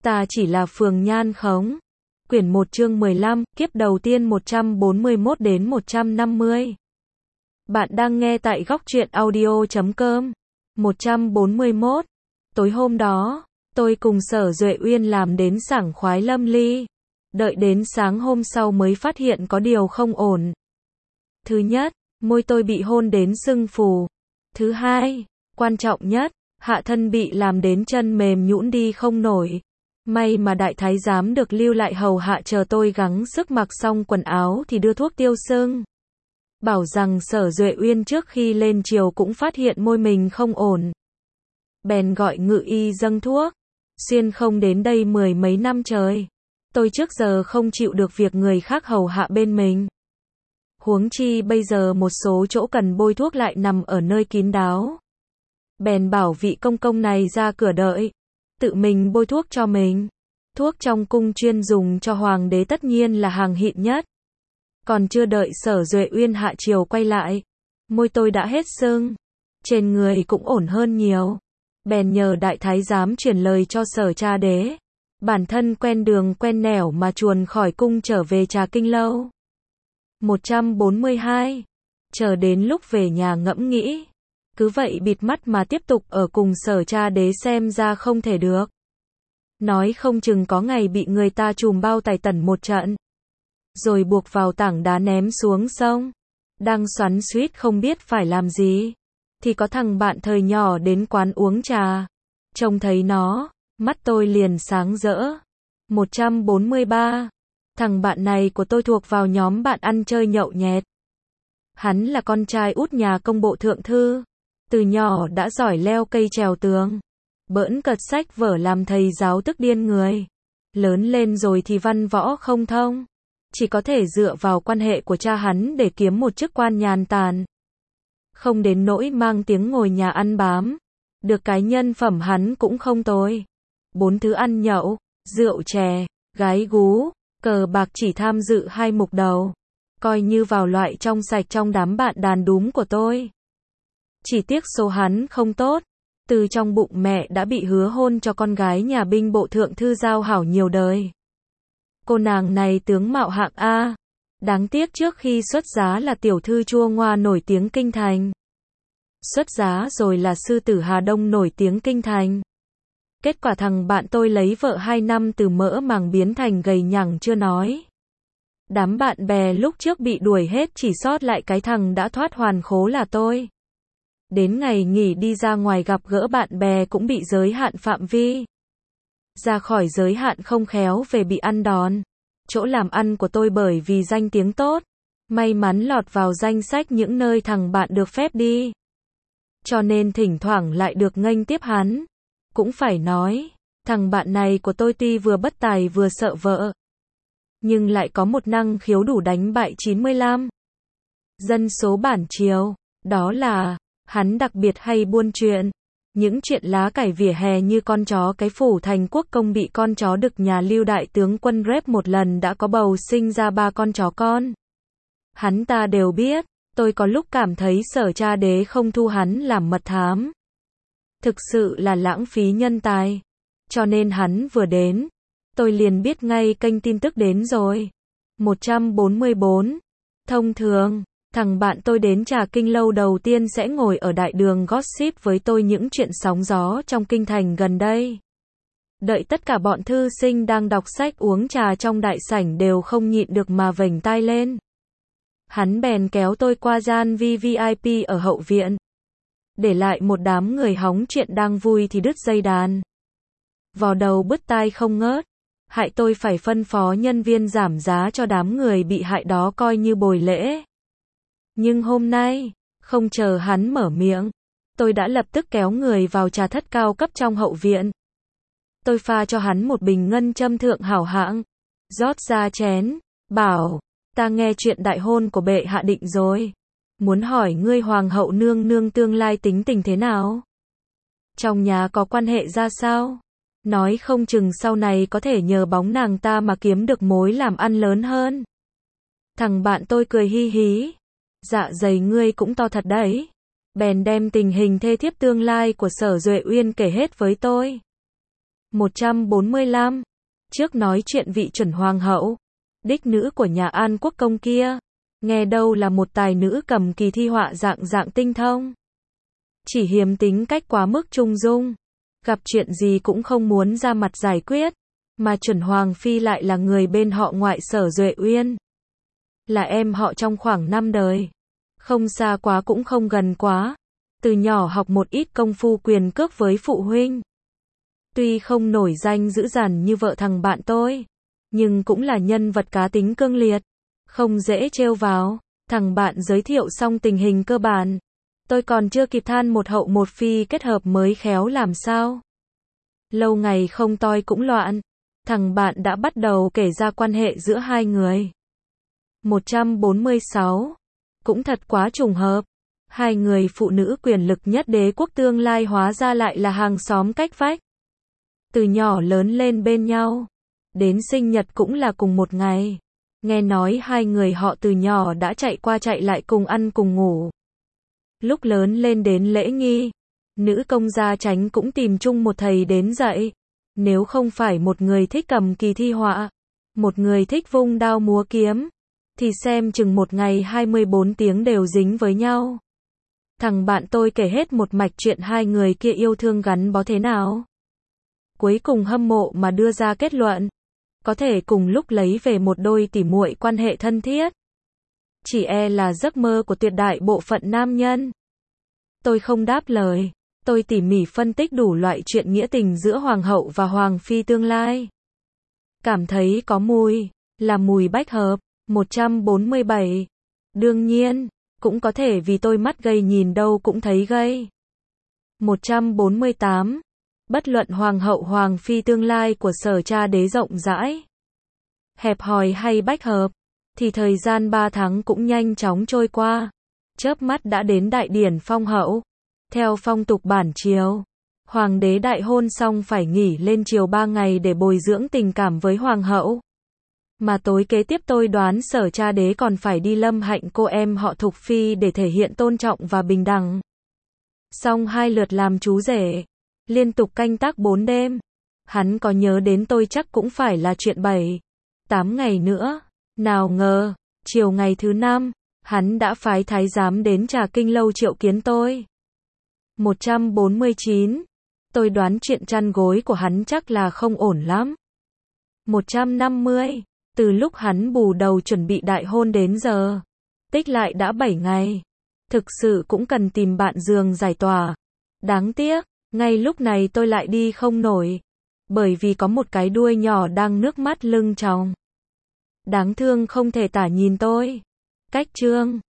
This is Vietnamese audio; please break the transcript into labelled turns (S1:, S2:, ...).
S1: Ta chỉ là Phường Nhan khống. Quyển 1 chương 15, kiếp đầu tiên 141 đến 150. Bạn đang nghe tại góc truyện audio.com. 141. Tối hôm đó, tôi cùng Sở Duệ Uyên làm đến sảng khoái lâm ly. Đợi đến sáng hôm sau mới phát hiện có điều không ổn. Thứ nhất, môi tôi bị hôn đến sưng phù. Thứ hai, quan trọng nhất, hạ thân bị làm đến chân mềm nhũn đi không nổi. May mà đại thái giám được lưu lại hầu hạ chờ tôi gắng sức mặc xong quần áo thì đưa thuốc tiêu sưng. Bảo rằng Sở Duệ Uyên trước khi lên triều cũng phát hiện môi mình không ổn. Bèn gọi ngự y dâng thuốc. Xuyên không đến đây 10 mấy năm trời. Tôi trước giờ không chịu được việc người khác hầu hạ bên mình. Huống chi bây giờ một số chỗ cần bôi thuốc lại nằm ở nơi kín đáo. Bèn bảo vị công công này ra cửa đợi. Tự mình bôi thuốc cho mình. Thuốc trong cung chuyên dùng cho hoàng đế tất nhiên là hàng xịn nhất. Còn chưa đợi Sở Duệ Uyên hạ triều quay lại, môi tôi đã hết sưng. Trên người cũng ổn hơn nhiều. Bèn nhờ đại thái giám truyền lời cho Sở cha đế. Bản thân quen đường quen nẻo mà chuồn khỏi cung trở về Trà Kinh lâu. 142. Chờ đến lúc về nhà ngẫm nghĩ. Cứ vậy bịt mắt mà tiếp tục ở cùng Sở cha đế xem ra không thể được. Nói không chừng có ngày bị người ta trùm bao tày tẩn một trận. Rồi buộc vào tảng đá ném xuống sông. Đang xoắn xuýt không biết phải làm gì. Thì có thằng bạn thời nhỏ đến quán uống trà. Trông thấy nó, mắt tôi liền sáng rỡ. 143. Thằng bạn này của tôi thuộc vào nhóm bạn ăn chơi nhậu nhẹt. Hắn là con trai út nhà công bộ thượng thư. Từ nhỏ đã giỏi leo cây trèo tường. Bỡn cợt sách vở làm thầy giáo tức điên người. Lớn lên rồi thì văn võ không thông. Chỉ có thể dựa vào quan hệ của cha hắn để kiếm một chức quan nhàn tản. Không đến nỗi mang tiếng ngồi nhà ăn bám. Được cái nhân phẩm hắn cũng không tồi. 4 thứ ăn nhậu, rượu chè, gái gú, cờ bạc chỉ tham dự 2 mục đầu. Coi như vào loại trong sạch trong đám bạn đàn đúm của tôi. Chỉ tiếc số hắn không tốt. Từ trong bụng mẹ đã bị hứa hôn cho con gái nhà binh bộ thượng thư giao hảo nhiều đời. Cô nàng này tướng mạo hạng A. Đáng tiếc trước khi xuất giá là tiểu thư chua ngoa nổi tiếng kinh thành. Xuất giá rồi là sư tử Hà Đông nổi tiếng kinh thành. Kết quả thằng bạn tôi lấy vợ 2 năm từ mỡ màng biến thành gầy nhẳng chưa nói. Đám bạn bè lúc trước bị đuổi hết chỉ sót lại cái thằng đã thoát hoàn khố là tôi. Đến ngày nghỉ đi ra ngoài gặp gỡ bạn bè cũng bị giới hạn phạm vi. Ra khỏi giới hạn không khéo về bị ăn đòn. Chỗ làm ăn của tôi bởi vì danh tiếng tốt. May mắn lọt vào danh sách những nơi thằng bạn được phép đi. Cho nên thỉnh thoảng lại được nghênh tiếp hắn. Cũng phải nói, thằng bạn này của tôi tuy vừa bất tài vừa sợ vợ. Nhưng lại có một năng khiếu đủ đánh bại 95 dân số bản triều. Đó là, hắn đặc biệt hay buôn chuyện. Những chuyện lá cải vỉa hè như con chó cái phủ thành quốc công bị con chó đực nhà Lưu đại tướng quân rep một lần đã có bầu sinh ra 3 con chó con. Hắn ta đều biết, tôi có lúc cảm thấy Sở cha đế không thu hắn làm mật thám. Thực sự là lãng phí nhân tài. Cho nên hắn vừa đến, tôi liền biết ngay kênh tin tức đến rồi. 144. Thông thường, thằng bạn tôi đến Trà Kinh lâu đầu tiên sẽ ngồi ở đại đường gossip với tôi những chuyện sóng gió trong kinh thành gần đây. Đợi tất cả bọn thư sinh đang đọc sách uống trà trong đại sảnh đều không nhịn được mà vểnh tai lên. Hắn bèn kéo tôi qua gian VVIP ở hậu viện. Để lại một đám người hóng chuyện đang vui thì đứt dây đàn. Vò đầu bứt tai không ngớt. Hại tôi phải phân phó nhân viên giảm giá cho đám người bị hại đó coi như bồi lễ. Nhưng hôm nay, không chờ hắn mở miệng, tôi đã lập tức kéo người vào trà thất cao cấp trong hậu viện. Tôi pha cho hắn một bình ngân châm thượng hảo hạng, rót ra chén, bảo, ta nghe chuyện đại hôn của bệ hạ định rồi. Muốn hỏi ngươi hoàng hậu nương nương tương lai tính tình thế nào? Trong nhà có quan hệ ra sao? Nói không chừng sau này có thể nhờ bóng nàng ta mà kiếm được mối làm ăn lớn hơn. Thằng bạn tôi cười hi hí. Dạ dày ngươi cũng to thật đấy. Bèn đem tình hình thê thiếp tương lai của Sở Duệ Uyên kể hết với tôi. 145. Trước nói chuyện vị chuẩn hoàng hậu, đích nữ của nhà An Quốc công kia, nghe đâu là một tài nữ cầm kỳ thi họa dạng dạng tinh thông. Chỉ hiềm tính cách quá mức trung dung, gặp chuyện gì cũng không muốn ra mặt giải quyết, mà chuẩn hoàng phi lại là người bên họ ngoại Sở Duệ Uyên. Là em họ trong khoảng 5 đời. Không xa quá cũng không gần quá. Từ nhỏ học một ít công phu quyền cước với phụ huynh. Tuy không nổi danh dữ dằn như vợ thằng bạn tôi, nhưng cũng là nhân vật cá tính cương liệt, không dễ trêu vào. Thằng bạn giới thiệu xong tình hình cơ bản, tôi còn chưa kịp than một hậu một phi kết hợp mới khéo làm sao. Lâu ngày không toi cũng loạn, thằng bạn đã bắt đầu kể ra quan hệ giữa hai người. 146. Cũng thật quá trùng hợp. Hai người phụ nữ quyền lực nhất đế quốc tương lai hóa ra lại là hàng xóm cách vách. Từ nhỏ lớn lên bên nhau. Đến sinh nhật cũng là cùng một ngày. Nghe nói hai người họ từ nhỏ đã chạy qua chạy lại cùng ăn cùng ngủ. Lúc lớn lên đến lễ nghi, nữ công gia Chánh cũng tìm chung một thầy đến dạy. Nếu không phải một người thích cầm kỳ thi họa, một người thích vung đao múa kiếm, thì xem chừng một ngày 24 tiếng đều dính với nhau. Thằng bạn tôi kể hết một mạch chuyện hai người kia yêu thương gắn bó thế nào. Cuối cùng hâm mộ mà đưa ra kết luận, có thể cùng lúc lấy về một đôi tỉ muội quan hệ thân thiết. Chỉ e là giấc mơ của tuyệt đại bộ phận nam nhân. Tôi không đáp lời, tôi tỉ mỉ phân tích đủ loại chuyện nghĩa tình giữa hoàng hậu và hoàng phi tương lai. Cảm thấy có mùi, là mùi bách hợp. 147. Đương nhiên, cũng có thể vì tôi mắt gầy nhìn đâu cũng thấy gay. 148. Bất luận hoàng hậu hoàng phi tương lai của Sở Cha đế rộng rãi, hẹp hòi hay bách hợp, thì thời gian 3 tháng cũng nhanh chóng trôi qua. Chớp mắt đã đến đại điển phong hậu. Theo phong tục bản triều, hoàng đế đại hôn xong phải nghỉ lên triều 3 ngày để bồi dưỡng tình cảm với hoàng hậu. Mà tối kế tiếp tôi đoán Sở Cha đế còn phải đi lâm hạnh cô em họ Thục Phi để thể hiện tôn trọng và bình đẳng. Xong 2 lượt làm chú rể, liên tục canh tác 4 đêm. Hắn có nhớ đến tôi chắc cũng phải là chuyện 7-8 ngày nữa. Nào ngờ, chiều ngày thứ 5, hắn đã phái thái giám đến Trà Kinh lâu triệu kiến tôi. 149. Tôi đoán chuyện chăn gối của hắn chắc là không ổn lắm. 150. Từ lúc hắn bù đầu chuẩn bị đại hôn đến giờ, tích lại đã 7 ngày. Thực sự cũng cần tìm bạn giường giải tỏa. Đáng tiếc, ngay lúc này tôi lại đi không nổi. Bởi vì có một cái đuôi nhỏ đang nước mắt lưng tròng. Đáng thương không thể tả nhìn tôi. Cách chương